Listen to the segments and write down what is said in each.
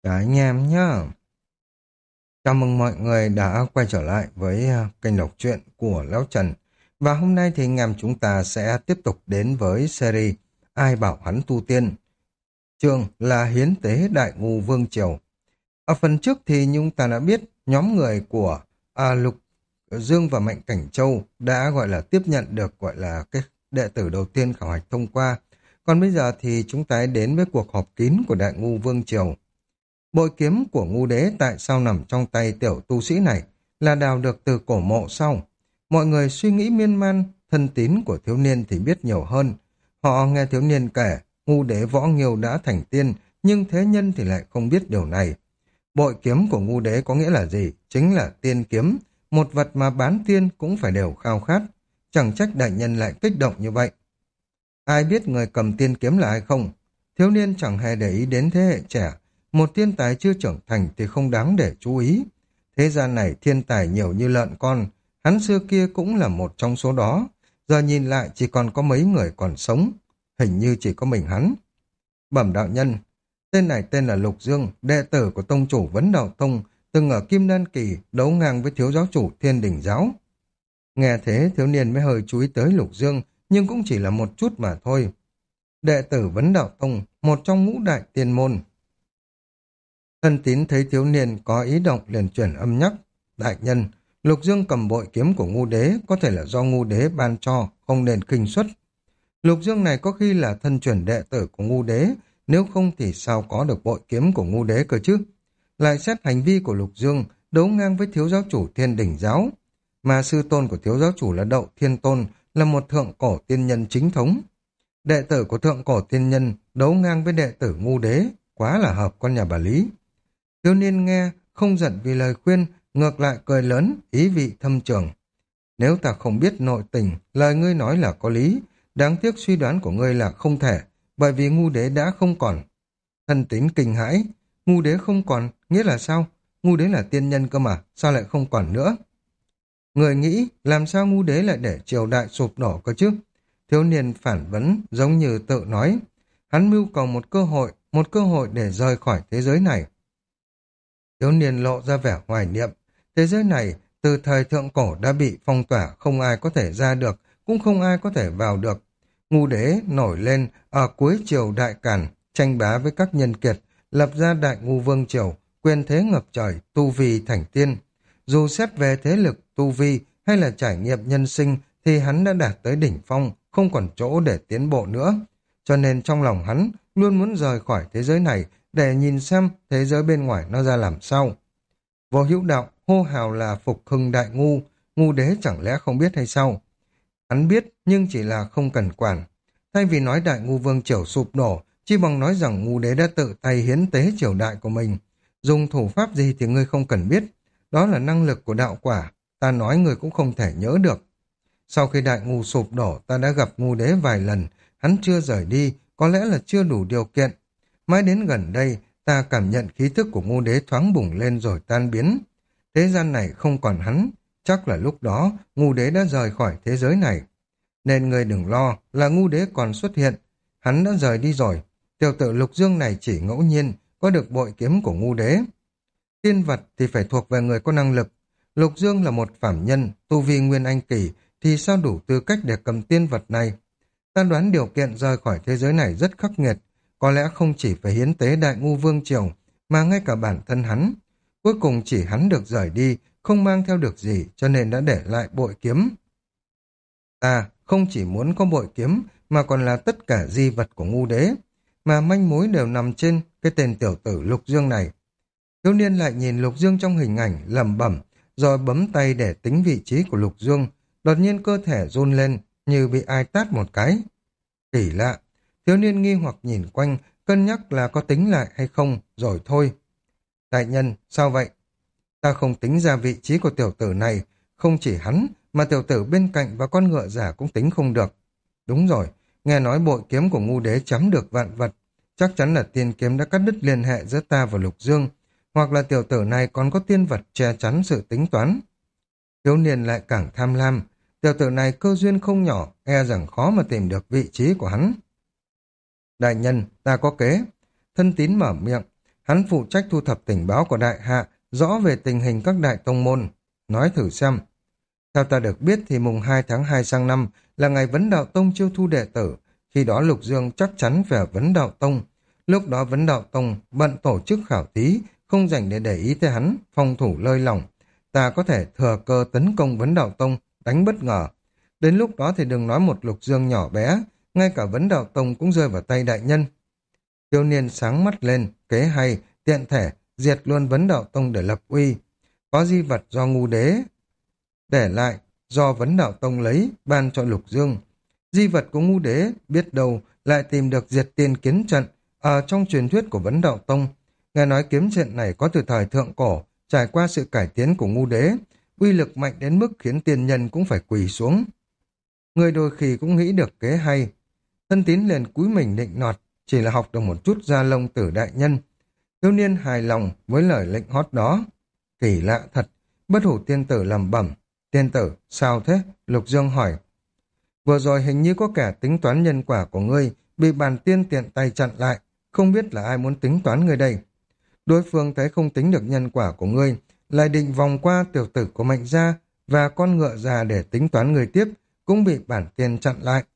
Cả anh em nhá. Chào mừng mọi người đã quay trở lại với kênh đọc truyện của Lão Trần. Và hôm nay thì anh em chúng ta sẽ tiếp tục đến với series Ai bảo hắn tu tiên. Chương là Hiến tế Đại Ngu Vương Triều. Ở phần trước thì chúng ta đã biết nhóm người của Lục Dương và Mạnh Cảnh Châu đã gọi là tiếp nhận được gọi là cái đệ tử đầu tiên khảo hạch thông qua. Còn bây giờ thì chúng ta đến với cuộc họp kín của Đại Ngu Vương Triều. Bội kiếm của ngu đế tại sao nằm trong tay tiểu tu sĩ này là đào được từ cổ mộ sau. Mọi người suy nghĩ miên man, thân tín của thiếu niên thì biết nhiều hơn. Họ nghe thiếu niên kể, ngu đế Võ Nghiêu đã thành tiên, nhưng thế nhân thì lại không biết điều này. Bội kiếm của ngu đế có nghĩa là gì? Chính là tiên kiếm, một vật mà bán tiên cũng phải đều khao khát. Chẳng trách đại nhân lại kích động như vậy. Ai biết người cầm tiên kiếm là ai không? Thiếu niên chẳng hề để ý đến thế hệ trẻ. Một thiên tài chưa trưởng thành thì không đáng để chú ý. Thế gian này thiên tài nhiều như lợn con, hắn xưa kia cũng là một trong số đó. Giờ nhìn lại chỉ còn có mấy người còn sống, hình như chỉ có mình hắn. Bẩm đạo nhân, tên này tên là Lục Dương, đệ tử của tông chủ Vấn Đạo Tông, từng ở Kim Đan Kỳ đấu ngang với thiếu giáo chủ Thiên Đình Giáo. Nghe thế thiếu niên mới hơi chú ý tới Lục Dương, nhưng cũng chỉ là một chút mà thôi. Đệ tử Vấn Đạo Tông, một trong ngũ đại tiên môn. Thân tín thấy thiếu niên có ý động liền chuyển âm nhắc. Đại nhân, Lục Dương cầm bội kiếm của ngu đế có thể là do ngu đế ban cho, không nên kinh xuất. Lục Dương này có khi là thân truyền đệ tử của ngu đế, nếu không thì sao có được bội kiếm của ngu đế cơ chứ? Lại xét hành vi của Lục Dương đấu ngang với thiếu giáo chủ Thiên Đỉnh Giáo. Mà sư tôn của thiếu giáo chủ là Đậu Thiên Tôn, là một thượng cổ tiên nhân chính thống. Đệ tử của thượng cổ tiên nhân đấu ngang với đệ tử ngu đế, quá là hợp con nhà bà Lý. Thiếu niên nghe, không giận vì lời khuyên, ngược lại cười lớn, ý vị thâm trường. Nếu ta không biết nội tình, lời ngươi nói là có lý, đáng tiếc suy đoán của ngươi là không thể, bởi vì ngu đế đã không còn. Thân tín kinh hãi, ngu đế không còn, nghĩa là sao? Ngu đế là tiên nhân cơ mà, sao lại không còn nữa? Người nghĩ, làm sao ngu đế lại để triều đại sụp đổ cơ chứ? Thiếu niên phản vấn, giống như tự nói. Hắn mưu cầu một cơ hội để rời khỏi thế giới này. Thiếu niên lộ ra vẻ hoài niệm. Thế giới này, từ thời thượng cổ đã bị phong tỏa, không ai có thể ra được, cũng không ai có thể vào được. Ngu đế nổi lên ở cuối triều đại Càn, tranh bá với các nhân kiệt, lập ra đại ngu vương triều, quyền thế ngập trời, tu vi thành tiên. Dù xét về thế lực, tu vi hay là trải nghiệm nhân sinh thì hắn đã đạt tới đỉnh phong, không còn chỗ để tiến bộ nữa. Cho nên trong lòng hắn luôn muốn rời khỏi thế giới này để nhìn xem thế giới bên ngoài nó ra làm sao. Vô Hữu Đạo hô hào là phục hưng đại ngu, ngu đế chẳng lẽ không biết hay sao? Hắn biết nhưng chỉ là không cần quản. Thay vì nói đại ngu vương triều sụp đổ, chi bằng nói rằng ngu đế đã tự tay hiến tế triều đại của mình. Dùng thủ pháp gì thì ngươi không cần biết. Đó là năng lực của đạo quả, ta nói ngươi cũng không thể nhớ được. Sau khi đại ngu sụp đổ, ta đã gặp ngu đế vài lần, hắn chưa rời đi, có lẽ là chưa đủ điều kiện. Mãi đến gần đây, ta cảm nhận khí thức của ngu đế thoáng bùng lên rồi tan biến. Thế gian này không còn hắn, chắc là lúc đó ngu đế đã rời khỏi thế giới này. Nên người đừng lo là ngu đế còn xuất hiện, hắn đã rời đi rồi. Tiểu tử Lục Dương này chỉ ngẫu nhiên có được bội kiếm của ngu đế. Tiên vật thì phải thuộc về người có năng lực. Lục Dương là một phàm nhân, tu vi nguyên anh kỳ, thì sao đủ tư cách để cầm tiên vật này? Ta đoán điều kiện rời khỏi thế giới này rất khắc nghiệt, có lẽ không chỉ phải hiến tế đại ngu vương triều, mà ngay cả bản thân hắn. Cuối cùng chỉ hắn được rời đi, không mang theo được gì, cho nên đã để lại bội kiếm. Ta không chỉ muốn có bội kiếm, mà còn là tất cả di vật của ngu đế, mà manh mối đều nằm trên cái tên tiểu tử Lục Dương này. Thiếu niên lại nhìn Lục Dương trong hình ảnh, lẩm bẩm, rồi bấm tay để tính vị trí của Lục Dương. Đột nhiên cơ thể run lên, như bị ai tát một cái. Kỳ lạ, thiếu niên nghi hoặc nhìn quanh, cân nhắc là có tính lại hay không, rồi thôi. Đại nhân, sao vậy? Ta không tính ra vị trí của tiểu tử này, không chỉ hắn, mà tiểu tử bên cạnh và con ngựa giả cũng tính không được. Đúng rồi, nghe nói bội kiếm của ngu đế chấm được vạn vật, chắc chắn là tiên kiếm đã cắt đứt liên hệ giữa ta và Lục Dương, hoặc là tiểu tử này còn có tiên vật che chắn sự tính toán. Thiếu niên lại càng tham lam, tiểu tử này cơ duyên không nhỏ, e rằng khó mà tìm được vị trí của hắn. Đại nhân, ta có kế. Thân tín mở miệng, Hắn phụ trách thu thập tình báo của đại hạ, rõ về tình hình các đại tông môn. Nói thử xem. Theo ta được biết thì mùng 2 tháng 2 sang năm là ngày Vấn Đạo Tông chiêu thu đệ tử. Khi đó Lục Dương chắc chắn phải ở Vấn Đạo Tông. Lúc đó Vấn Đạo Tông bận tổ chức khảo thí, không dành để ý tới hắn, phòng thủ lơi lỏng. Ta có thể thừa cơ tấn công Vấn Đạo Tông, đánh bất ngờ. Đến lúc đó thì đừng nói một Lục Dương nhỏ bé, ngay cả Vấn Đạo Tông cũng rơi vào tay đại nhân. Thiếu niên sáng mắt lên, kế hay, tiện thể, diệt luôn Vấn Đạo Tông để lập uy. Có di vật do ngu đế để lại, do Vấn Đạo Tông lấy, ban cho Lục Dương. Di vật của ngu đế, biết đâu, lại tìm được diệt tiên kiến trận, ở trong truyền thuyết của Vấn Đạo Tông. Nghe nói kiếm trận này có từ thời thượng cổ, trải qua sự cải tiến của ngu đế, uy lực mạnh đến mức khiến tiên nhân cũng phải quỳ xuống. Người đôi khi cũng nghĩ được kế hay. Thân tín liền cúi mình định nọt, chỉ là học được một chút da lông tử đại nhân. Thiếu niên hài lòng với lời lệnh hót đó. Kỳ lạ thật, Bất Hủ tiên tử lẩm bẩm. Tiên tử, sao thế? Lục Dương hỏi. Vừa rồi hình như có kẻ tính toán nhân quả của ngươi, bị bàn tiên tiện tay chặn lại. Không biết là ai muốn tính toán ngươi đây. Đối phương thấy không tính được nhân quả của ngươi, lại định vòng qua tiểu tử của Mạnh gia và con ngựa già để tính toán người tiếp, cũng bị bản tiên chặn lại.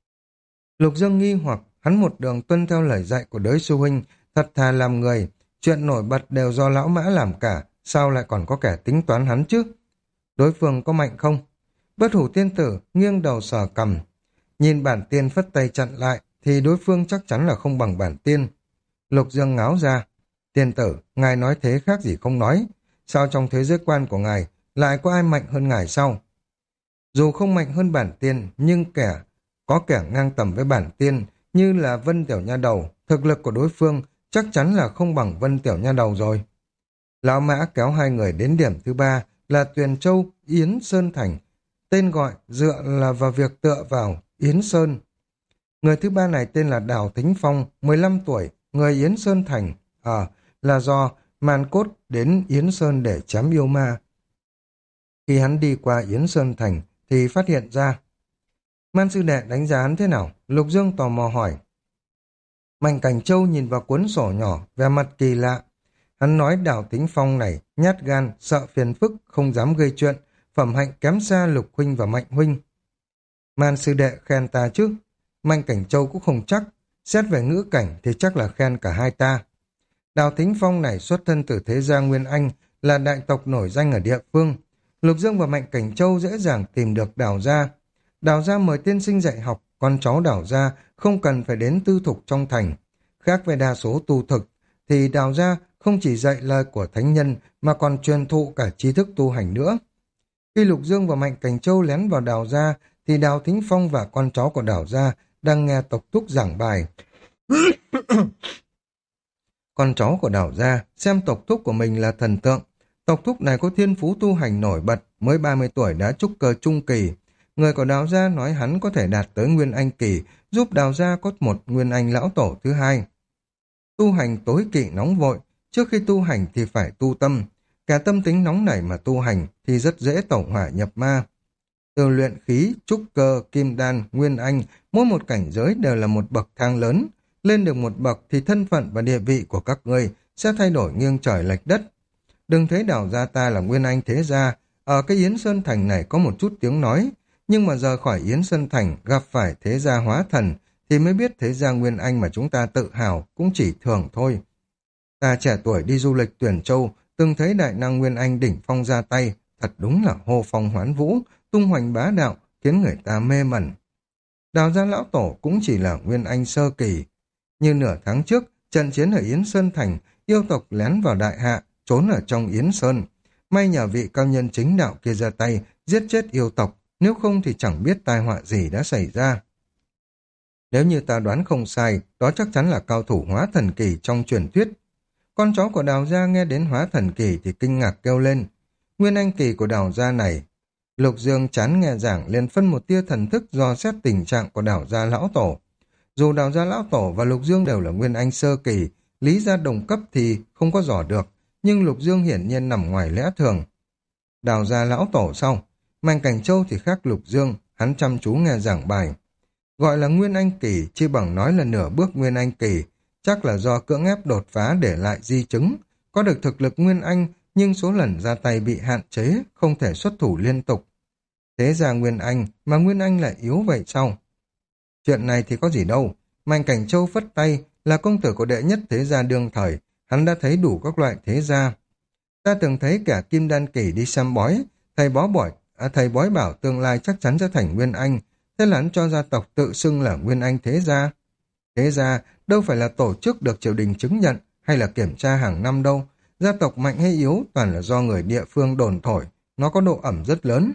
Lục Dương nghi hoặc, hắn một đường tuân theo lời dạy của đới sư huynh, thật thà làm người, chuyện nổi bật đều do lão mã làm cả, sao lại còn có kẻ tính toán hắn chứ? Đối phương có mạnh không? Bất Hủ tiên tử nghiêng đầu sờ cằm, nhìn bản tiên phất tay chặn lại, thì đối phương chắc chắn là không bằng bản tiên. Lục Dương ngáo ra, tiên tử, ngài nói thế khác gì không nói, sao trong thế giới quan của ngài lại có ai mạnh hơn ngài sao? Dù không mạnh hơn bản tiên, nhưng có kẻ ngang tầm với bản tiên, như là Vân Tiểu Nha Đầu, thực lực của đối phương chắc chắn là không bằng Vân Tiểu Nha Đầu rồi. Lão Mã kéo hai người đến điểm thứ ba là Tuyền Châu, Yến Sơn Thành. Tên gọi dựa là vào việc tựa vào Yến Sơn. Người thứ ba này tên là Đào Thính Phong, 15 tuổi, người Yến Sơn Thành. Là do Man Cốt đến Yến Sơn để chém yêu ma. Khi hắn đi qua Yến Sơn Thành thì phát hiện ra. Man sư đệ đánh giá hắn thế nào? Lục Dương tò mò hỏi. Mạnh Cảnh Châu nhìn vào cuốn sổ nhỏ, vẻ mặt kỳ lạ. Hắn nói Đào Thính Phong này nhát gan, sợ phiền phức, không dám gây chuyện, phẩm hạnh kém xa Lục huynh và Mạnh huynh. Man sư đệ khen ta chứ? Mạnh Cảnh Châu cũng không chắc, xét về ngữ cảnh thì chắc là khen cả hai ta. Đào Thính Phong này xuất thân từ thế gia Nguyên Anh, là đại tộc nổi danh ở địa phương. Lục Dương và Mạnh Cảnh Châu dễ dàng tìm được Đào gia. Đào gia mời tiên sinh dạy học, con cháu Đào gia không cần phải đến tư thục trong thành. Khác với đa số tu thực, thì Đào gia không chỉ dạy lời của thánh nhân mà còn truyền thụ cả tri thức tu hành nữa. Khi Lục Dương và Mạnh Cảnh Châu lén vào Đào gia, thì Đào Thính Phong và con cháu của Đào gia đang nghe tộc thúc giảng bài. Con cháu của Đào gia xem tộc thúc của mình là thần tượng. Tộc thúc này có thiên phú tu hành nổi bật, mới 30 tuổi đã trúc cơ trung kỳ. Người của Đào gia nói hắn có thể đạt tới Nguyên Anh kỳ, giúp Đào gia có một Nguyên Anh lão tổ thứ hai. Tu hành tối kỵ nóng vội, trước khi tu hành thì phải tu tâm. Cả tâm tính nóng nảy mà tu hành thì rất dễ tẩu hỏa nhập ma. Từ luyện khí, trúc cơ, kim đan, Nguyên Anh, mỗi một cảnh giới đều là một bậc thang lớn. Lên được một bậc thì thân phận và địa vị của các ngươi sẽ thay đổi nghiêng trời lệch đất. Đừng thấy Đào gia ta là Nguyên Anh thế gia, ở cái Yến Sơn Thành này có một chút tiếng nói, nhưng mà rời khỏi Yến Sơn Thành gặp phải thế gia hóa thần thì mới biết thế gia Nguyên Anh mà chúng ta tự hào cũng chỉ thường thôi. Ta trẻ tuổi đi du lịch Tuyển Châu, từng thấy đại năng Nguyên Anh đỉnh phong ra tay, thật đúng là hô phong hoán vũ, tung hoành bá đạo, khiến người ta mê mẩn. Đào gia lão tổ cũng chỉ là Nguyên Anh sơ kỳ. Như nửa tháng trước, trận chiến ở Yến Sơn Thành, yêu tộc lén vào đại hạ, trốn ở trong Yến Sơn. May nhờ vị cao nhân chính đạo kia ra tay, giết chết yêu tộc, nếu không thì chẳng biết tai họa gì đã xảy ra. Nếu như ta đoán không sai, đó chắc chắn là cao thủ hóa thần kỳ trong truyền thuyết. Con cháu của Đào gia nghe đến hóa thần kỳ thì kinh ngạc kêu lên. Nguyên Anh kỳ của Đào gia này. Lục Dương chán nghe giảng liền phân một tia thần thức dò xét tình trạng của Đào gia lão tổ. Dù Đào gia lão tổ và Lục Dương đều là Nguyên Anh sơ kỳ, lý gia đồng cấp thì không có dò được, nhưng Lục Dương hiển nhiên nằm ngoài lẽ thường. Đào gia lão tổ sau, Mạnh Cảnh Châu thì khác Lục Dương, hắn chăm chú nghe giảng bài. Gọi là Nguyên Anh kỳ, chi bằng nói là nửa bước Nguyên Anh kỳ, chắc là do cưỡng ép đột phá để lại di chứng, có được thực lực Nguyên Anh nhưng số lần ra tay bị hạn chế, không thể xuất thủ liên tục. Thế ra Nguyên Anh, mà Nguyên Anh lại yếu vậy sao? Chuyện này thì có gì đâu, Mạnh Cảnh Châu phất tay, là công tử của đệ nhất thế gia đương thời, hắn đã thấy đủ các loại thế gia. Ta từng thấy cả Kim Đan Kỳ đi xem bói, thầy bói bảo tương lai chắc chắn sẽ thành Nguyên Anh, thế là hắn cho gia tộc tự xưng là Nguyên Anh thế gia. Thế gia đâu phải là tổ chức được triều đình chứng nhận hay là kiểm tra hàng năm đâu, gia tộc mạnh hay yếu toàn là do người địa phương đồn thổi, nó có độ ẩm rất lớn.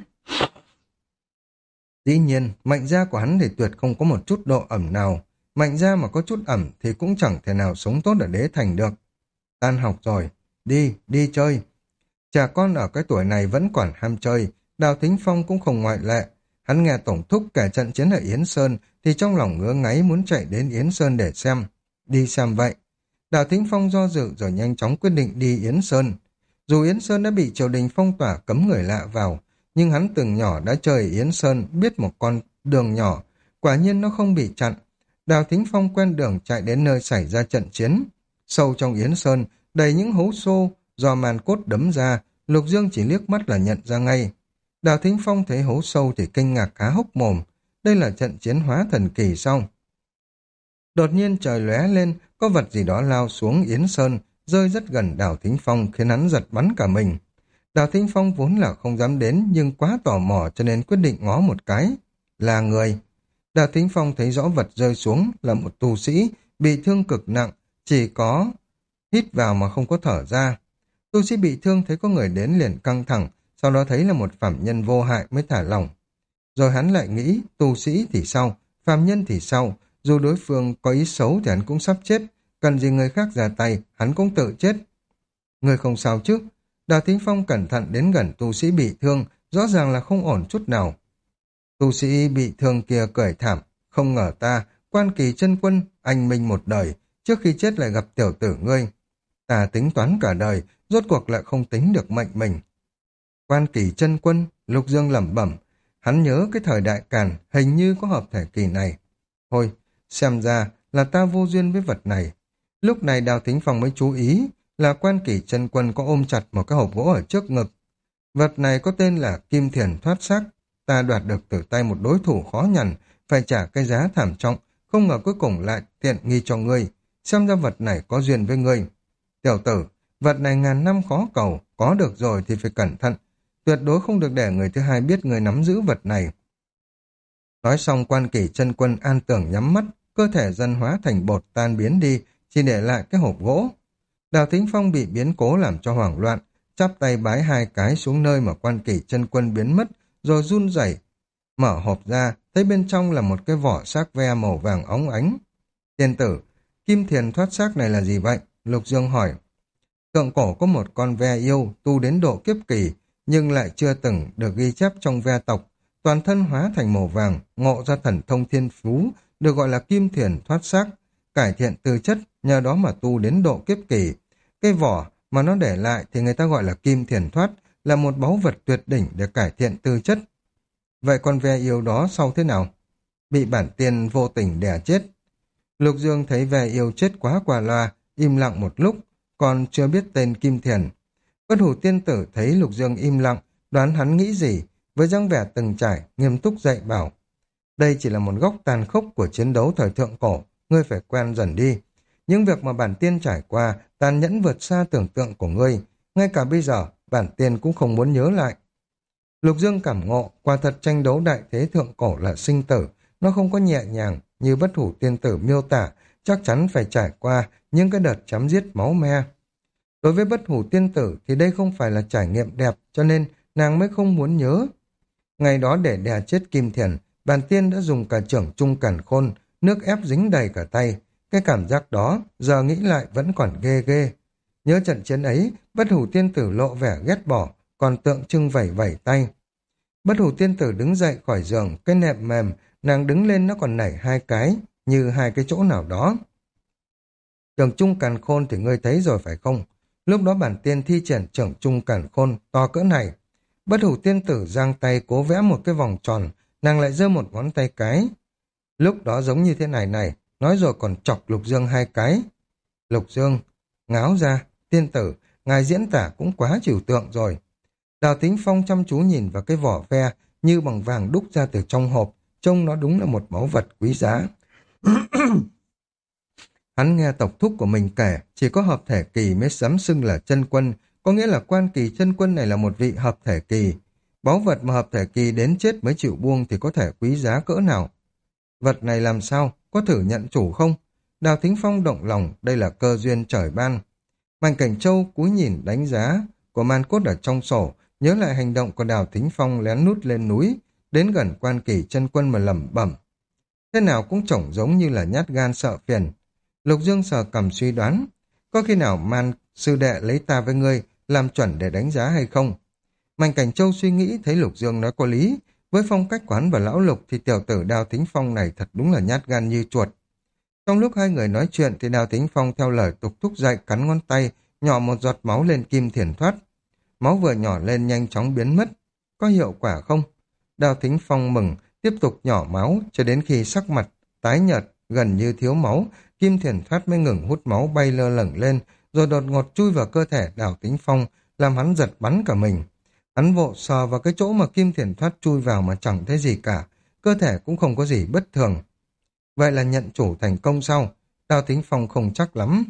Dĩ nhiên, Mạnh gia của hắn thì tuyệt không có một chút độ ẩm nào, Mạnh gia mà có chút ẩm thì cũng chẳng thể nào sống tốt ở đế thành được. Tan học rồi, đi chơi. Trẻ con ở cái tuổi này vẫn còn ham chơi, Đào Thính Phong cũng không ngoại lệ. Hắn nghe tổng thúc kể trận chiến ở Yến Sơn thì trong lòng ngứa ngáy muốn chạy đến Yến Sơn để xem. Đi xem vậy. Đào Thính Phong do dự rồi nhanh chóng quyết định đi Yến Sơn. Dù Yến Sơn đã bị triều đình phong tỏa cấm người lạ vào, nhưng hắn từ nhỏ đã chơi ở Yến Sơn, biết một con đường nhỏ, quả nhiên nó không bị chặn. Đào Thính Phong quen đường chạy đến nơi xảy ra trận chiến. Sâu trong Yến Sơn, đầy những hố xô, do màn cốt đấm ra, Lục Dương chỉ liếc mắt là nhận ra ngay. Đào Thính Phong thấy hố sâu thì kinh ngạc há hốc mồm. Đây là trận chiến hóa thần kỳ sao? Đột nhiên trời lóe lên, có vật gì đó lao xuống Yến Sơn, rơi rất gần Đào Thính Phong khiến hắn giật bắn cả mình. Đào Thính Phong vốn là không dám đến nhưng quá tò mò cho nên quyết định ngó một cái. Là người. Đào Thính Phong thấy rõ vật rơi xuống là một tu sĩ bị thương cực nặng, chỉ có hít vào mà không có thở ra. Tu sĩ bị thương thấy có người đến liền căng thẳng, sau đó thấy là một phạm nhân vô hại mới thả lỏng. Rồi hắn lại nghĩ, tu sĩ thì sao, phạm nhân thì sao, dù đối phương có ý xấu thì hắn cũng sắp chết, cần gì người khác ra tay, hắn cũng tự chết. Người không sao chứ? Đào Thính Phong cẩn thận đến gần tu sĩ bị thương, rõ ràng là không ổn chút nào. Tu sĩ bị thương kia cười thảm, không ngờ ta, Quan Kỳ Chân Quân, anh minh một đời, trước khi chết lại gặp tiểu tử ngươi. Ta tính toán cả đời, rốt cuộc lại không tính được mệnh mình. Quan Kỳ Chân Quân, Lục Dương lẩm bẩm, hắn nhớ cái thời đại Càn hình như có hợp thể kỳ này. Thôi, xem ra là ta vô duyên với vật này. Lúc này Đào Thính Phong mới chú ý là Quan Kỳ Chân Quân có ôm chặt một cái hộp gỗ ở trước ngực. Vật này có tên là Kim Thiền Thoát Xác. Ta đoạt được từ tay một đối thủ khó nhằn, phải trả cái giá thảm trọng, không ngờ cuối cùng lại tiện nghi cho ngươi. Xem ra vật này có duyên với ngươi. Tiểu tử, vật này ngàn năm khó cầu, có được rồi thì phải cẩn thận. Tuyệt đối không được để người thứ hai biết người nắm giữ vật này. Nói xong Quan Kỳ Chân Quân an tưởng nhắm mắt, cơ thể dần hóa thành bột tan biến đi, chỉ để lại cái hộp gỗ. Đào Thính Phong bị biến cố làm cho hoảng loạn, chắp tay bái hai cái xuống nơi mà Quan Kỳ Chân Quân biến mất, rồi run rẩy mở hộp ra, thấy bên trong là một cái vỏ xác ve màu vàng óng ánh. Tiên tử, Kim Thiền Thoát Xác này là gì vậy? Lục Dương hỏi. Thượng cổ có một con ve yêu tu đến độ kiếp kỳ, nhưng lại chưa từng được ghi chép trong ve tộc, toàn thân hóa thành màu vàng, ngộ ra thần thông thiên phú, được gọi là Kim Thiền Thoát Xác, cải thiện tư chất, nhờ đó mà tu đến độ kiếp kỳ. Cái vỏ mà nó để lại thì người ta gọi là Kim Thiền Thoát, là một báu vật tuyệt đỉnh để cải thiện tư chất. Vậy con ve yêu đó sau thế nào? Bị bản tiên vô tình đè chết. Lục Dương thấy ve yêu chết quá qua loa, im lặng một lúc, còn chưa biết tên Kim Thiền. Bất Hủ Tiên Tử thấy Lục Dương im lặng, đoán hắn nghĩ gì, với dáng vẻ từng trải, nghiêm túc dạy bảo. Đây chỉ là một góc tàn khốc của chiến đấu thời thượng cổ, ngươi phải quen dần đi. Những việc mà bản tiên trải qua, tàn nhẫn vượt xa tưởng tượng của ngươi, ngay cả bây giờ, bản tiên cũng không muốn nhớ lại. Lục Dương cảm ngộ, quả thật tranh đấu đại thế thượng cổ là sinh tử, nó không có nhẹ nhàng như Bất Hủ Tiên Tử miêu tả, chắc chắn phải trải qua những cái đợt chém giết máu me. Đối với Bất Hủ Tiên Tử thì đây không phải là trải nghiệm đẹp, cho nên nàng mới không muốn nhớ. Ngày đó để đè chết Kim Thiền, bản tiên đã dùng cả trưởng trung càn khôn, nước ép dính đầy cả tay. Cái cảm giác đó, giờ nghĩ lại vẫn còn ghê ghê. Nhớ trận chiến ấy, Bất Hủ Tiên Tử lộ vẻ ghét bỏ, còn tượng trưng vẩy vẩy tay. Bất Hủ Tiên Tử đứng dậy khỏi giường, cái nệm mềm, nàng đứng lên nó còn nảy hai cái, như hai cái chỗ nào đó. Trưởng trung càn khôn thì ngươi thấy rồi phải không? Lúc đó bản tiên thi triển trưởng trung càn khôn to cỡ này. Bất Hủ Tiên Tử giang tay cố vẽ một cái vòng tròn, nàng lại giơ một ngón tay cái. Lúc đó giống như thế này này, nói rồi còn chọc Lục Dương hai cái. Lục Dương, ngáo ra, tiên tử, ngài diễn tả cũng quá trừu tượng rồi. Đào Thính Phong chăm chú nhìn vào cái vỏ ve như bằng vàng đúc ra từ trong hộp, trông nó đúng là một báu vật quý giá. Hắn nghe tộc thúc của mình kể, chỉ có hợp thể kỳ mới dám xưng là chân quân, có nghĩa là quan kỳ chân quân này là một vị hợp thể kỳ. Báu vật mà hợp thể kỳ đến chết mới chịu buông thì có thể quý giá cỡ nào. Vật này làm sao, có thử nhận chủ không? Đào Thính Phong động lòng, đây là cơ duyên trời ban. Mạnh Cảnh Châu cúi nhìn đánh giá của man cốt ở trong sổ, nhớ lại hành động của Đào Thính Phong lén nút lên núi, đến gần quan kỳ chân quân mà lẩm bẩm. Thế nào cũng trông giống như là nhát gan sợ phiền. Lục Dương sờ cầm suy đoán, có khi nào man sư đệ lấy ta với ngươi làm chuẩn để đánh giá hay không? Mạnh Cảnh Châu suy nghĩ thấy Lục Dương nói có lý, với phong cách quán và lão Lục thì tiểu tử Đào Thính Phong này thật đúng là nhát gan như chuột. Trong lúc hai người nói chuyện thì Đào Thính Phong theo lời tục thúc dạy cắn ngón tay, nhỏ một giọt máu lên kim thiền thoát. Máu vừa nhỏ lên nhanh chóng biến mất. Có hiệu quả không? Đào Thính Phong mừng, tiếp tục nhỏ máu cho đến khi sắc mặt tái nhợt, gần như thiếu máu, kim thiền thoát mới ngừng hút máu bay lơ lửng lên, rồi đột ngột chui vào cơ thể Đào Thính Phong, làm hắn giật bắn cả mình. Hắn vội sờ vào cái chỗ mà kim thiền thoát chui vào mà chẳng thấy gì cả, cơ thể cũng không có gì bất thường. Vậy là nhận chủ thành công sau, Đào Thính Phong không chắc lắm.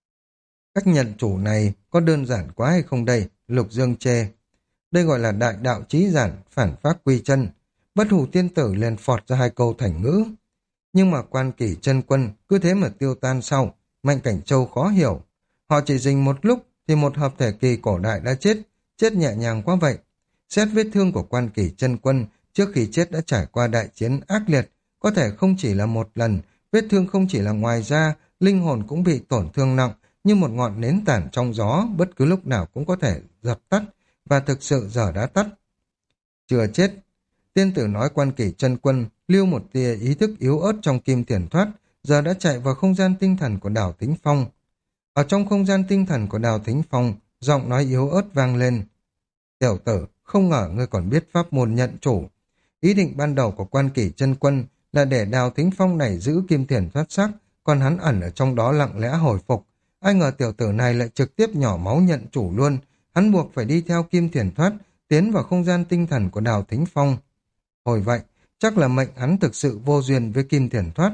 Cách nhận chủ này có đơn giản quá hay không đây? Lục Dương chê. Đây gọi là đại đạo chí giản, phản pháp quy chân. Bất hủ tiên tử liền phọt ra hai câu thành ngữ. Nhưng mà quan kỷ chân quân cứ thế mà tiêu tan sau, Mạnh Cảnh Châu khó hiểu. Họ chỉ dình một lúc thì một hợp thể kỳ cổ đại đã chết, chết nhẹ nhàng quá vậy. Xét vết thương của quan kỷ chân quân trước khi chết đã trải qua đại chiến ác liệt, có thể không chỉ là một lần, vết thương không chỉ là ngoài da, linh hồn cũng bị tổn thương nặng, như một ngọn nến tản trong gió, bất cứ lúc nào cũng có thể dập tắt, và thực sự giờ đã tắt. Chưa chết, tiên tử nói quan kỷ chân quân lưu một tia ý thức yếu ớt trong kim thiền thoát, giờ đã chạy vào không gian tinh thần của Đào Thính Phong. Ở trong không gian tinh thần của Đào Thính Phong, giọng nói yếu ớt vang lên. Tiểu tử, không ngờ ngươi còn biết pháp môn nhận chủ. Ý định ban đầu của quan kỷ chân quân là để Đào Thính Phong này giữ kim thiền thoát sắc, còn hắn ẩn ở trong đó lặng lẽ hồi phục. Ai ngờ tiểu tử này lại trực tiếp nhỏ máu nhận chủ luôn, hắn buộc phải đi theo kim thiền thoát, tiến vào không gian tinh thần của Đào Thính Phong. Hồi vậy, chắc là mệnh hắn thực sự vô duyên với kim thiền thoát.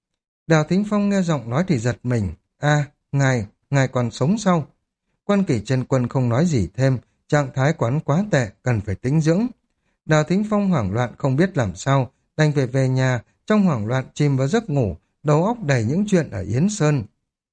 Đào Thính Phong nghe giọng nói thì giật mình. Ngài còn sống sao? Quan kỷ chân quân không nói gì thêm, trạng thái quán quá tệ, cần phải tĩnh dưỡng. Đào Thính Phong hoảng loạn không biết làm sao, đành về nhà, trong hoảng loạn chìm vào giấc ngủ, đầu óc đầy những chuyện ở Yến Sơn.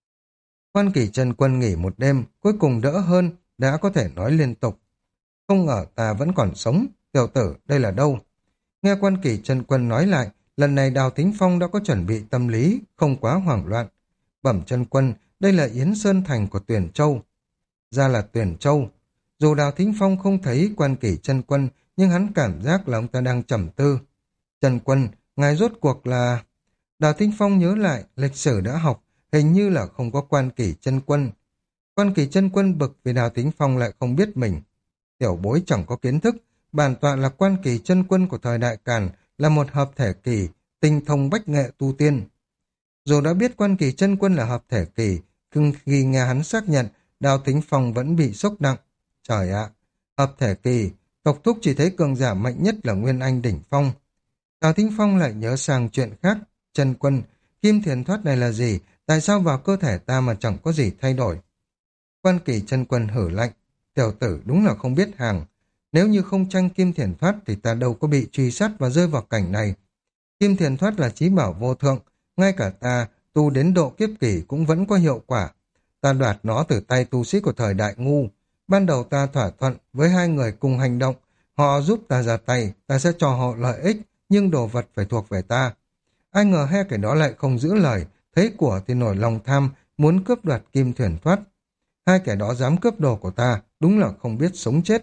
Quan kỷ chân quân nghỉ một đêm, cuối cùng đỡ hơn, đã có thể nói liên tục. Không ngờ ta vẫn còn sống, tiểu tử, đây là đâu? Nghe quan kỷ chân quân nói lại, lần này Đào Thính Phong đã có chuẩn bị tâm lý, không quá hoảng loạn. Bẩm chân quân, đây là Yến Sơn Thành của Tuyền Châu. Ra là Tuyền Châu. Dù Đào Thính Phong không thấy quan kỷ chân quân, nhưng hắn cảm giác là ông ta đang trầm tư. Chân quân, ngài rốt cuộc là... Đào Thính Phong nhớ lại, lịch sử đã học, hình như là không có quan kỷ chân quân. Quan kỷ chân quân bực vì Đào Thính Phong lại không biết mình. Tiểu bối chẳng có kiến thức, bản tọa là quan kỷ chân quân của thời đại Càn, là một hợp thể kỳ, tinh thông bách nghệ tu tiên. Dù đã biết quan kỷ chân quân là hợp thể kỳ, nhưng khi nghe hắn xác nhận, Đào Thính Phong vẫn bị sốc nặng. Trời ạ, hợp thể kỳ, tộc thúc chỉ thấy cường giả mạnh nhất là Nguyên Anh đỉnh phong. Đào Thính Phong lại nhớ sang chuyện khác. Chân quân, kim thiền thoát này là gì? Tại sao vào cơ thể ta mà chẳng có gì thay đổi? Quan kỷ chân quân hử lạnh. Tiểu tử đúng là không biết hàng. Nếu như không tranh kim thiền thoát thì ta đâu có bị truy sát và rơi vào cảnh này. Kim thiền thoát là chí bảo vô thượng. Ngay cả ta tu đến độ kiếp kỳ cũng vẫn có hiệu quả. Ta đoạt nó từ tay tu sĩ của thời đại ngu. Ban đầu ta thỏa thuận với hai người cùng hành động. Họ giúp ta ra tay, ta sẽ cho họ lợi ích, nhưng đồ vật phải thuộc về ta. Ai ngờ hai kẻ đó lại không giữ lời, thấy của thì nổi lòng tham, muốn cướp đoạt kim thiền thoát. Hai kẻ đó dám cướp đồ của ta, đúng là không biết sống chết.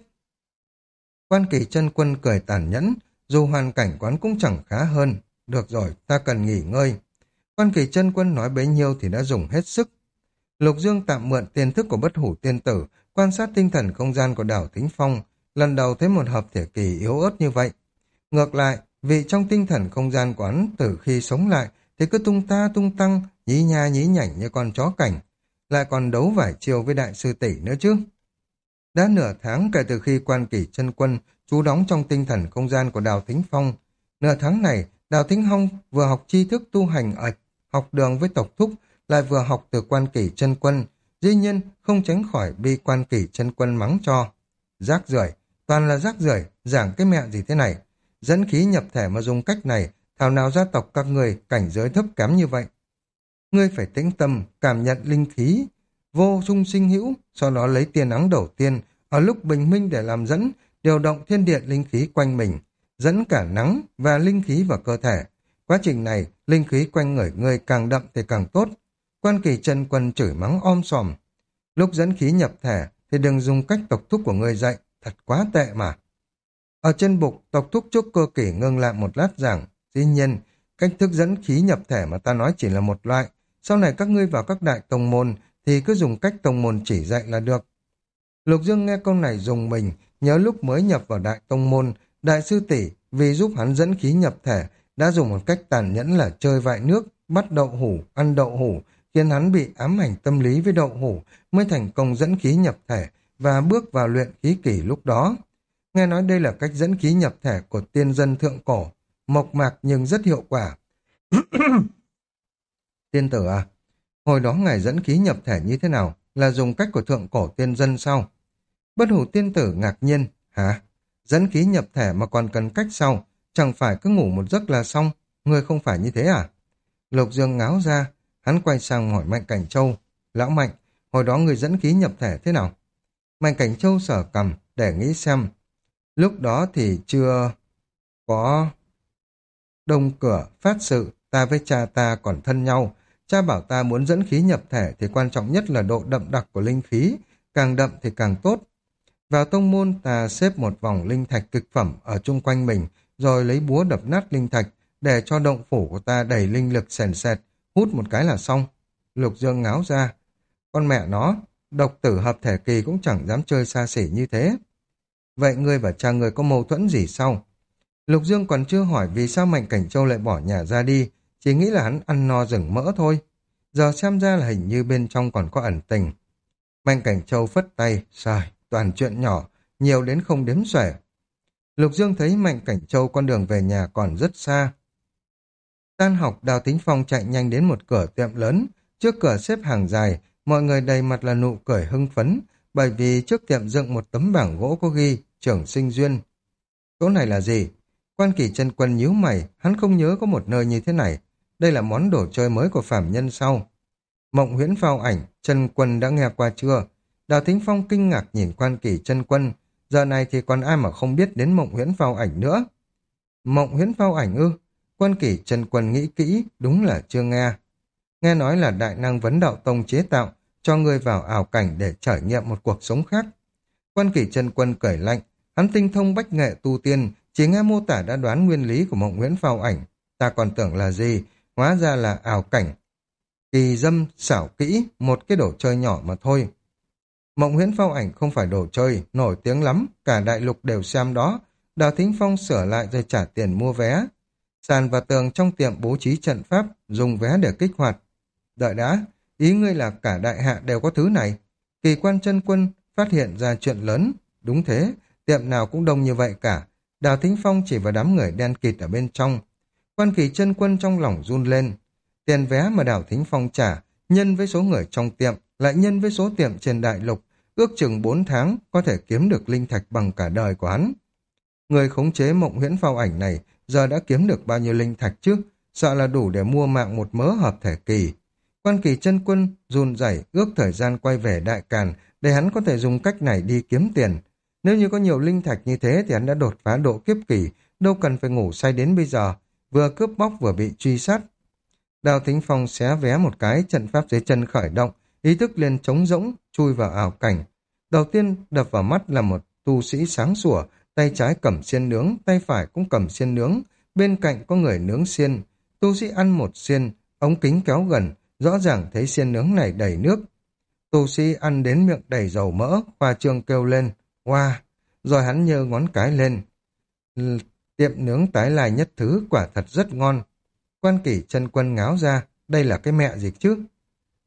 Quan kỷ chân quân cười tàn nhẫn, dù hoàn cảnh quán cũng chẳng khá hơn. Được rồi, ta cần nghỉ ngơi. Quan kỷ chân quân nói bấy nhiêu thì đã dùng hết sức. Lục Dương tạm mượn tiên thức của bất hủ tiên tử, quan sát tinh thần không gian của Đào Thính Phong, lần đầu thấy một hợp thể kỳ yếu ớt như vậy. Ngược lại, vì trong tinh thần không gian quán từ khi sống lại thì cứ tung ta tung tăng, nhí nha nhí nhảnh như con chó cảnh. lại còn đấu vài chiêu với đại sư tỷ nữa chứ. Đã nửa tháng kể từ khi Quan Kỷ Chân Quân trú đóng trong tinh thần không gian của Đào Thính Phong. Nửa tháng này, Đào Thính Phong vừa học tri thức tu hành ở học đường với tộc thúc, lại vừa học từ Quan Kỷ Chân Quân, dĩ nhiên không tránh khỏi bị Quan Kỷ Chân Quân mắng cho. Rác rưởi, toàn là rác rưởi, giảng cái mẹ gì thế này. Dẫn khí nhập thể mà dùng cách này, thảo nào gia tộc các người cảnh giới thấp kém như vậy. Ngươi phải tĩnh tâm, cảm nhận linh khí, vô trung sinh hữu, sau đó lấy tia nắng đầu tiên, ở lúc bình minh để làm dẫn, điều động thiên điện linh khí quanh mình, dẫn cả nắng và linh khí vào cơ thể. Quá trình này, linh khí quanh người ngươi càng đậm thì càng tốt. Quan Kỳ Chân Quân chửi mắng om sòm. Lúc dẫn khí nhập thể thì đừng dùng cách tộc thúc của ngươi dạy, thật quá tệ mà. Ở trên bục, tộc thúc Trúc Cơ Kỷ ngưng lại một lát giảng. Dĩ nhiên, cách thức dẫn khí nhập thể mà ta nói chỉ là một loại. Sau này các ngươi vào các đại tông môn thì cứ dùng cách tông môn chỉ dạy là được. Lục Dương nghe câu này dùng mình, nhớ lúc mới nhập vào đại tông môn, đại sư tỷ vì giúp hắn dẫn khí nhập thể đã dùng một cách tàn nhẫn là chơi vại nước, bắt đậu hủ, ăn đậu hủ, khiến hắn bị ám ảnh tâm lý với đậu hủ mới thành công dẫn khí nhập thể và bước vào luyện khí kỷ lúc đó. Nghe nói đây là cách dẫn khí nhập thể của tiên dân thượng cổ, mộc mạc nhưng rất hiệu quả. Tiên tử à, hồi đó ngài dẫn khí nhập thể như thế nào? Là dùng cách của thượng cổ tiên dân sao? Bất hủ tiên tử ngạc nhiên. Hả? Dẫn khí nhập thể mà còn cần cách sao? Chẳng phải cứ ngủ một giấc là xong? Ngươi không phải như thế à? Lục Dương ngáo ra, hắn quay sang hỏi Mạnh Cảnh Châu. Lão Mạnh, hồi đó người dẫn khí nhập thể thế nào? Mạnh Cảnh Châu sở cằm để nghĩ xem. Lúc đó thì chưa có đông cửa phát sự, ta với cha ta còn thân nhau. Cha bảo ta muốn dẫn khí nhập thể thì quan trọng nhất là độ đậm đặc của linh khí, càng đậm thì càng tốt. Vào tông môn ta xếp một vòng linh thạch cực phẩm ở chung quanh mình, rồi lấy búa đập nát linh thạch, để cho động phủ của ta đầy linh lực sền sệt, hút một cái là xong. Lục Dương ngáo ra, con mẹ nó, độc tử hợp thể kỳ cũng chẳng dám chơi xa xỉ như thế. Vậy ngươi và cha ngươi có mâu thuẫn gì sao? Lục Dương còn chưa hỏi vì sao Mạnh Cảnh Châu lại bỏ nhà ra đi, chỉ nghĩ là hắn ăn no rừng mỡ thôi. Giờ xem ra là hình như bên trong còn có ẩn tình. Mạnh Cảnh Châu phất tay, xài, toàn chuyện nhỏ, nhiều đến không đếm xuể. Lục Dương thấy Mạnh Cảnh Châu con đường về nhà còn rất xa. Tan học, Đào Tính Phong chạy nhanh đến một cửa tiệm lớn, trước cửa xếp hàng dài, mọi người đầy mặt là nụ cười hưng phấn, bởi vì trước tiệm dựng một tấm bảng gỗ có ghi Trường Sinh Duyên. Chỗ này là gì? Quan Kỳ Chân Quân nhíu mày, hắn không nhớ có một nơi như thế này. Đây là món đồ chơi mới của phàm nhân sau. Mộng Huyễn Phao Ảnh, Chân Quân đã nghe qua chưa? Đào Thính Phong kinh ngạc nhìn Quan Kỳ Chân Quân. Giờ này thì còn ai mà không biết đến Mộng Huyễn Phao Ảnh nữa? Mộng Huyễn Phao Ảnh ư? Quan Kỳ Chân Quân nghĩ kỹ, đúng là chưa nghe. Nghe nói là Đại Năng Vấn Đạo Tông chế tạo, cho người vào ảo cảnh để trải nghiệm một cuộc sống khác. Quan Kỳ Chân Quân cười lạnh, hắn tinh thông bách nghệ tu tiên, chỉ nghe mô tả đã đoán nguyên lý của Mộng Huyễn Phao Ảnh. Ta còn tưởng là gì, hóa ra là ảo cảnh. Kỳ dâm, xảo kỹ, một cái đồ chơi nhỏ mà thôi. Mộng Huyễn Phao Ảnh không phải đồ chơi, nổi tiếng lắm, cả đại lục đều xem đó. Đào Thính Phong sửa lại rồi trả tiền mua vé. Sàn và tường trong tiệm bố trí trận pháp, dùng vé để kích hoạt. Đợi đã, ý ngươi là cả đại hạ đều có thứ này. Kỳ Quan Chân Quân phát hiện ra chuyện lớn. Đúng thế, tiệm nào cũng đông như vậy cả. Đào Thính Phong chỉ vào đám người đen kịt ở bên trong. Quan Kỳ Chân Quân trong lòng run lên. Tiền vé mà Đào Thính Phong trả, nhân với số người trong tiệm, lại nhân với số tiệm trên đại lục, ước chừng 4 tháng có thể kiếm được linh thạch bằng cả đời của hắn. Người khống chế Mộng Huyễn Phao Ảnh này giờ đã kiếm được bao nhiêu linh thạch chứ, sợ là đủ để mua mạng một mớ hợp thể kỳ. Quan Kỳ Chân Quân run rẩy ước thời gian quay về Đại Càn để hắn có thể dùng cách này đi kiếm tiền. Nếu như có nhiều linh thạch như thế thì hắn đã đột phá độ kiếp kỳ, đâu cần phải ngủ say đến bây giờ, vừa cướp bóc vừa bị truy sát. Đào Thính Phong xé vé một cái, trận pháp dưới chân khởi động, ý thức liền trống rỗng, chui vào ảo cảnh. Đầu tiên đập vào mắt là một tu sĩ sáng sủa, tay trái cầm xiên nướng, tay phải cũng cầm xiên nướng, bên cạnh có người nướng xiên. Tu sĩ ăn một xiên, ống kính kéo gần, rõ ràng thấy xiên nướng này đầy nước. Tu sĩ ăn đến miệng đầy dầu mỡ, khoa trương kêu lên, wow, rồi hắn nhơ ngón cái lên. Tiệm nướng tái lai nhất thứ quả thật rất ngon. Quan Kỳ Chân Quân ngáo ra, đây là cái mẹ gì chứ?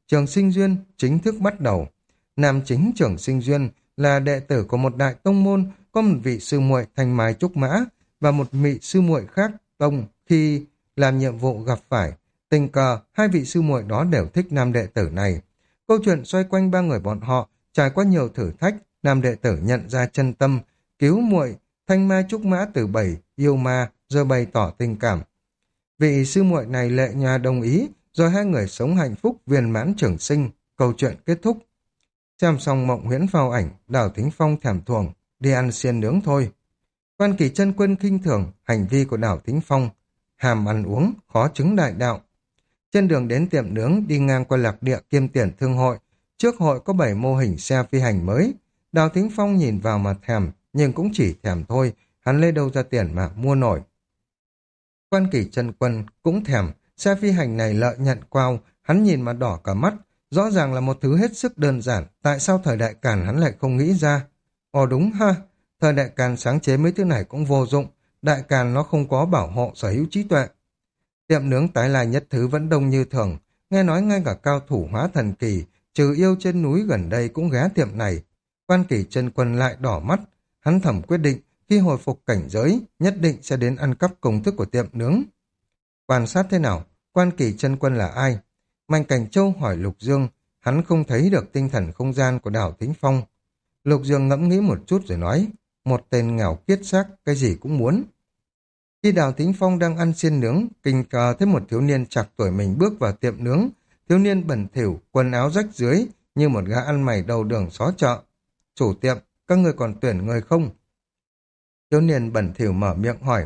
Trường sinh duyên chính thức bắt đầu. Nam chính Trường sinh duyên là đệ tử của một đại tông môn, có một vị sư muội thanh mai trúc mã và một vị sư muội khác tông. Khi làm nhiệm vụ gặp phải tình cờ, hai vị sư muội đó đều thích nam đệ tử này. Câu chuyện xoay quanh ba người bọn họ, trải qua nhiều thử thách, nam đệ tử nhận ra chân tâm, cứu muội thanh mai trúc mã từ bầy yêu ma, rồi bày tỏ tình cảm. Vị sư muội này lệ nhòa đồng ý, rồi hai người sống hạnh phúc viên mãn trường sinh. Câu chuyện kết thúc. Xem xong mộng huyễn phao ảnh, Đào Thính Phong thèm thuồng, đi ăn xiên nướng thôi. Quan Kỳ Chân Quân khinh thường hành vi của Đào Thính Phong, hàm ăn uống, khó chứng đại đạo. Trên đường đến tiệm nướng, đi ngang qua lạc địa Kim Tiền Thương hội, trước hội có 7 mô hình xe phi hành mới. Đào Thính Phong nhìn vào mà thèm, nhưng cũng chỉ thèm thôi, hắn lấy đâu ra tiền mà mua nổi. Quan Kỳ Chân Quân cũng thèm, xe phi hành này lợi nhuận cao, hắn nhìn mà đỏ cả mắt, rõ ràng là một thứ hết sức đơn giản, tại sao thời đại Càn hắn lại không nghĩ ra? Ồ đúng ha, thời đại Càn sáng chế mấy thứ này cũng vô dụng, đại Càn nó không có bảo hộ sở hữu trí tuệ. Tiệm nướng tái lai nhất thứ vẫn đông như thường, nghe nói ngay cả cao thủ hóa thần kỳ, trừ yêu trên núi gần đây cũng ghé tiệm này. Quan Kỳ Chân Quân lại đỏ mắt, hắn thầm quyết định khi hồi phục cảnh giới, nhất định sẽ đến ăn cắp công thức của tiệm nướng. Quan sát thế nào, Quan Kỳ Chân Quân là ai? Mạnh Cảnh Châu hỏi Lục Dương, hắn không thấy được tinh thần không gian của Đào Thính Phong. Lục Dương ngẫm nghĩ một chút rồi nói, một tên nghèo kiết xác, cái gì cũng muốn. Khi Đào Thính Phong đang ăn xiên nướng, tình cờ thấy một thiếu niên trạc tuổi mình bước vào tiệm nướng. Thiếu niên bẩn thỉu, quần áo rách rưới, như một gã ăn mày đầu đường xó chợ. Chủ tiệm, các người còn tuyển người không? Thiếu niên bẩn thỉu mở miệng hỏi.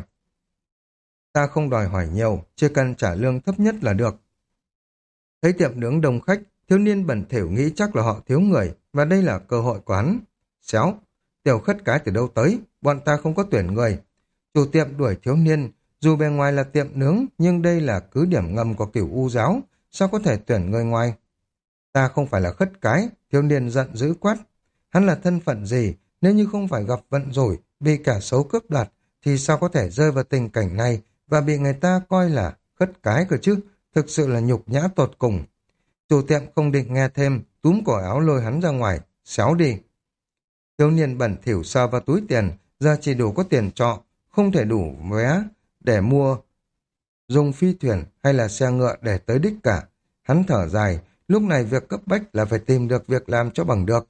Ta không đòi hỏi nhiều, chỉ cần trả lương thấp nhất là được. Thấy tiệm nướng đông khách, thiếu niên bẩn thỉu nghĩ chắc là họ thiếu người, và đây là cơ hội của hắn. Xéo, tiểu khất cái từ đâu tới, bọn ta không có tuyển người. Chủ tiệm đuổi thiếu niên, dù bề ngoài là tiệm nướng, nhưng đây là cứ điểm ngầm của kiểu U giáo, sao có thể tuyển người ngoài? Ta không phải là khất cái, thiếu niên giận dữ quát. Hắn là thân phận gì, nếu như không phải gặp vận rủi, bị kẻ xấu cướp đoạt, thì sao có thể rơi vào tình cảnh này và bị người ta coi là khất cái cơ chứ, thực sự là nhục nhã tột cùng. Chủ tiệm không định nghe thêm, túm cổ áo lôi hắn ra ngoài, xéo đi. Thiếu niên bẩn thỉu sờ vào túi tiền, giờ chỉ đủ có tiền trọ, không thể đủ vé để mua dùng phi thuyền hay là xe ngựa để tới đích cả. Hắn thở dài, lúc này việc cấp bách là phải tìm được việc làm cho bằng được.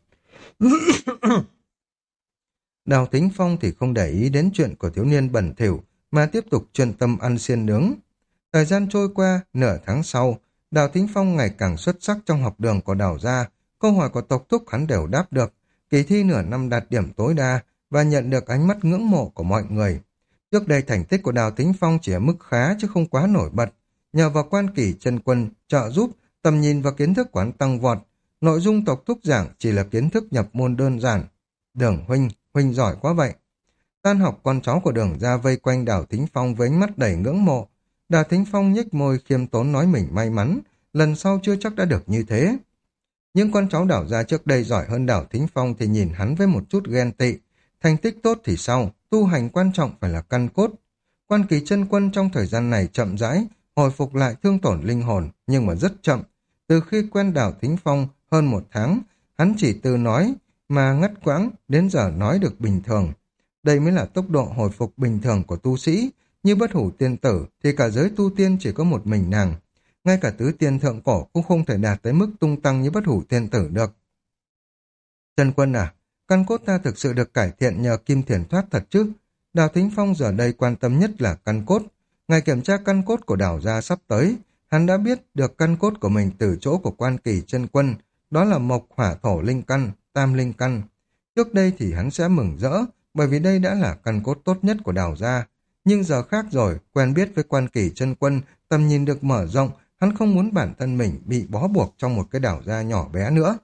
Đào Thính Phong thì không để ý đến chuyện của thiếu niên bẩn thỉu mà tiếp tục chuyên tâm ăn xiên nướng. Thời gian trôi qua, nửa tháng sau, Đào Thính Phong ngày càng xuất sắc trong học đường của Đào gia. Câu hỏi của tộc thúc hắn đều đáp được. Kỳ thi nửa năm đạt điểm tối đa và nhận được ánh mắt ngưỡng mộ của mọi người. Trước đây thành tích của Đào Thính Phong chỉ ở mức khá chứ không quá nổi bật. Nhờ vào Quan Kỳ Chân Quân trợ giúp, tầm nhìn và kiến thức của hắn tăng vọt. Nội dung tộc thúc giảng chỉ là kiến thức nhập môn đơn giản. Đường huynh giỏi quá vậy. Tan học, con cháu của Đường ra vây quanh Đào Thính Phong với ánh mắt đầy ngưỡng mộ. Đào Thính Phong nhếch môi khiêm tốn nói mình may mắn, lần sau chưa chắc đã được như thế. Những con cháu Đào gia trước đây giỏi hơn Đào Thính Phong thì nhìn hắn với một chút ghen tị. Thành tích tốt thì sao, tu hành quan trọng phải là căn cốt. Quan Kỳ Chân Quân trong thời gian này chậm rãi, hồi phục lại thương tổn linh hồn, nhưng mà rất chậm. Từ khi quen Đào Thính Phong hơn 1 tháng, hắn chỉ từ nói mà ngắt quãng, đến giờ nói được bình thường. Đây mới là tốc độ hồi phục bình thường của tu sĩ. Như Bất Hủ Tiên Tử thì cả giới tu tiên chỉ có một mình nàng. Ngay cả tứ tiên thượng cổ cũng không thể đạt tới mức tung tăng như Bất Hủ Tiên Tử được. Chân Quân à, căn cốt ta thực sự được cải thiện nhờ Kim Thiền Thoát thật chứ? Đào Thính Phong giờ đây quan tâm nhất là căn cốt. Ngày kiểm tra căn cốt của Đào gia sắp tới, hắn đã biết được căn cốt của mình từ chỗ của Quan Kỳ Chân Quân, đó là mộc hỏa thổ linh căn, tam linh căn. Trước đây thì hắn sẽ mừng rỡ, bởi vì đây đã là căn cốt tốt nhất của Đào gia. Nhưng giờ khác rồi, quen biết với Quan Kỳ Chân Quân, tầm nhìn được mở rộng, hắn không muốn bản thân mình bị bó buộc trong một cái Đào gia nhỏ bé nữa.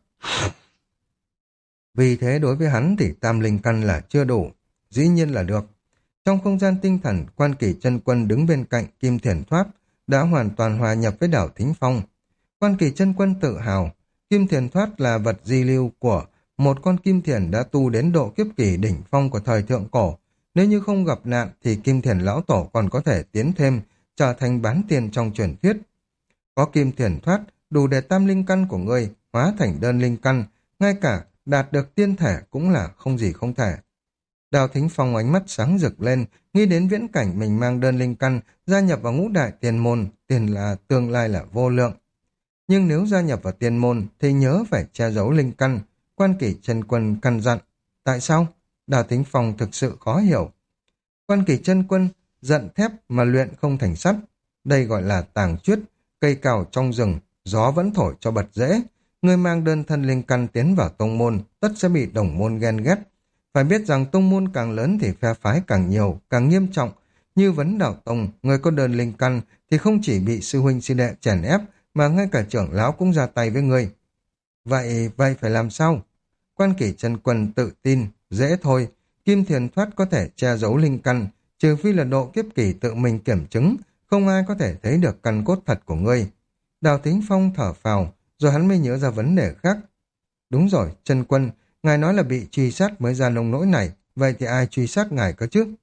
Vì thế đối với hắn thì tam linh căn là chưa đủ, dĩ nhiên là được. Trong không gian tinh thần, Quan Kỳ Chân Quân đứng bên cạnh Kim Thiền Thoát, đã hoàn toàn hòa nhập với Đào Thính Phong. Quan Kỳ Chân Quân tự hào, Kim Thiền Thoát là vật di lưu của một con kim thiền đã tu đến độ kiếp kỳ đỉnh phong của thời thượng cổ. Nếu như không gặp nạn thì Kim Thiền Lão Tổ còn có thể tiến thêm, trở thành bán tiên trong truyền thuyết. Có Kim Thiền Thoát, đủ để tam linh căn của ngươi hóa thành đơn linh căn, ngay cả đạt được tiên thể cũng là không gì không thể. Đào Thính Phong ánh mắt sáng rực lên, nghĩ đến viễn cảnh mình mang đơn linh căn, gia nhập vào ngũ đại tiền môn, tiền là tương lai là vô lượng. Nhưng nếu gia nhập vào tiền môn thì nhớ phải che giấu linh căn, Quan Kỷ Chân Quân căn dặn. Tại sao? Đào Thính Phong thực sự khó hiểu. Quan Kỷ Chân Quân giận thép mà luyện không thành sắt. Đây gọi là tàng chuyết, cây cào trong rừng, gió vẫn thổi cho bật rễ. Người mang đơn thân linh căn tiến vào tông môn, tất sẽ bị đồng môn ghen ghét. Phải biết rằng tông môn càng lớn thì phe phái càng nhiều, càng nghiêm trọng. Như Vấn Đạo Tông, người có đơn linh căn thì không chỉ bị sư huynh sư đệ chèn ép, mà ngay cả trưởng lão cũng ra tay với người. Vậy phải làm sao? Quan Kỷ Chân Quân tự tin, dễ thôi. Kim Thiền Thoát có thể che giấu linh căn, trừ phi là độ kiếp kỳ tự mình kiểm chứng, không ai có thể thấy được căn cốt thật của ngươi. Đào Thính Phong thở phào, rồi hắn mới nhớ ra vấn đề khác. Đúng rồi, Chân Quân, ngài nói là bị truy sát mới ra nông nỗi này, vậy thì ai truy sát ngài cơ chứ?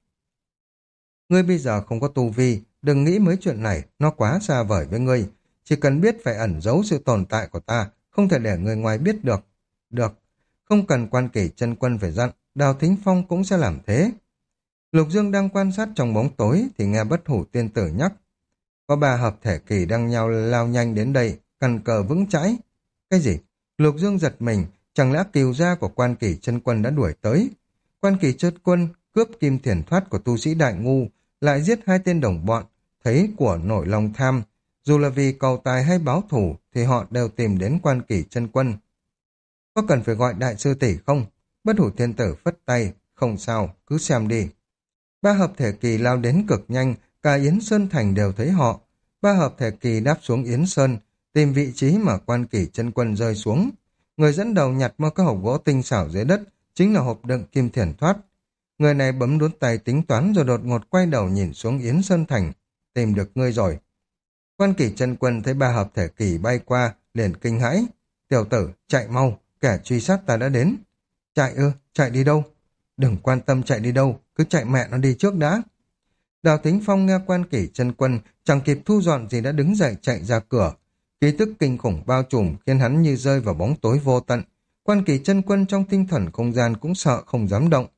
Ngươi bây giờ không có tu vi, đừng nghĩ mấy chuyện này, nó quá xa vời với ngươi. Chỉ cần biết phải ẩn giấu sự tồn tại của ta, không thể để người ngoài biết được. Được, không cần Quan Kỷ Chân Quân phải dặn, Đào Thính Phong cũng sẽ làm thế. Lục Dương đang quan sát trong bóng tối thì nghe Bất Hủ Tiên Tử nhắc. Có 3 hợp thể kỳ đang nhau lao nhanh đến đây, căn cờ vững chãi. Cái gì? Lục Dương giật mình, chẳng lẽ cừu gia của Quan Kỷ Chân Quân đã đuổi tới? Quan Kỷ Chân Quân cướp Kim Thiền Thoát của tu sĩ Đại Ngu, lại giết 2 tên đồng bọn, thấy của nổi lòng tham. Dù là vì cầu tài hay báo thù thì họ đều tìm đến Quan Kỷ Chân Quân. Có cần phải gọi đại sư tỷ không? Bất Hủ Thiên Tử phất tay, không sao, cứ xem đi. 3 hợp thể kỳ lao đến cực nhanh, cả Yến Sơn Thành đều thấy họ. 3 hợp thể kỳ đáp xuống Yến Sơn, tìm vị trí mà Quan Kỷ Chân Quân rơi xuống. Người dẫn đầu nhặt một cái hộp gỗ tinh xảo dưới đất, chính là hộp đựng Kim Thiền Thoát. Người này bấm đốt tay tính toán rồi đột ngột quay đầu nhìn xuống Yến Sơn Thành. Tìm được ngươi rồi. Quan Kỷ Chân Quân thấy 3 hợp thể kỳ bay qua, liền kinh hãi. Tiểu tử, chạy mau, kẻ truy sát ta đã đến. Chạy ư, chạy đi đâu? Đừng quan tâm chạy đi đâu, cứ chạy mẹ nó đi trước đã. Đào Thính Phong nghe Quan Kỷ Chân Quân, chẳng kịp thu dọn gì đã đứng dậy chạy ra cửa. Khí tức kinh khủng bao trùm khiến hắn như rơi vào bóng tối vô tận. Quan Kỷ Chân Quân trong tinh thần không gian cũng sợ không dám động.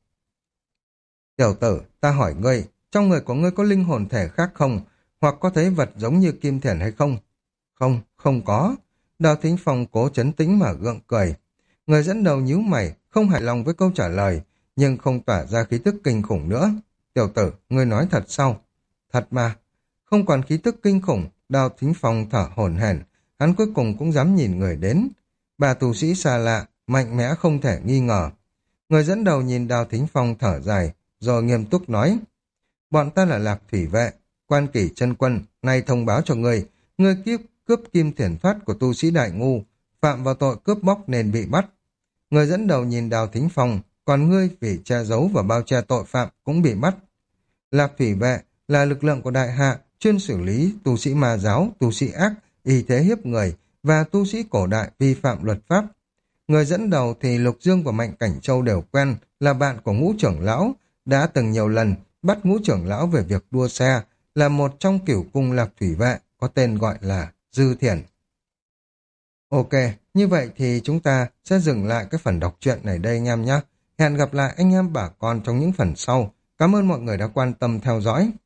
Tiểu tử, ta hỏi ngươi, trong người của ngươi có linh hồn thể khác không? Hoặc có thấy vật giống như Kim Thiền hay không? Không, không có. Đào Thính Phong cố trấn tĩnh mà gượng cười. Người dẫn đầu nhíu mày, không hài lòng với câu trả lời, nhưng không tỏa ra khí tức kinh khủng nữa. Tiểu tử, ngươi nói thật sao? Thật mà. Không còn khí tức kinh khủng, Đào Thính Phong thở hổn hển, hắn cuối cùng cũng dám nhìn người đến. Bà tu sĩ xa lạ, mạnh mẽ không thể nghi ngờ. Người dẫn đầu nhìn Đào Thính Phong thở dài, rồi nghiêm túc nói. Bọn ta là Lạc Thủy Vệ, Quan Kỷ Chân Quân, nay thông báo cho ngươi cướp Kim Thiền Thoát của tu sĩ Đại Ngu, phạm vào tội cướp bóc nên bị bắt. Người dẫn đầu nhìn Đào Thính Phong, còn ngươi vì che giấu và bao che tội phạm cũng bị bắt. Lạc Thủy Vệ là lực lượng của Đại Hạ, chuyên xử lý tu sĩ ma giáo, tu sĩ ác, y thế hiếp người và tu sĩ cổ đại vi phạm luật pháp. Người dẫn đầu thì Lục Dương và Mạnh Cảnh Châu đều quen, là bạn của Ngũ trưởng lão, đã từng nhiều lần bắt Ngũ trưởng lão về việc đua xe, là một trong cửu cung Lạc Thủy Vệ, có tên gọi là Dư Thiển. Ok, như vậy thì chúng ta sẽ dừng lại cái phần đọc truyện này đây anh em nhé. Hẹn gặp lại anh em bà con trong những phần sau. Cảm ơn mọi người đã quan tâm theo dõi.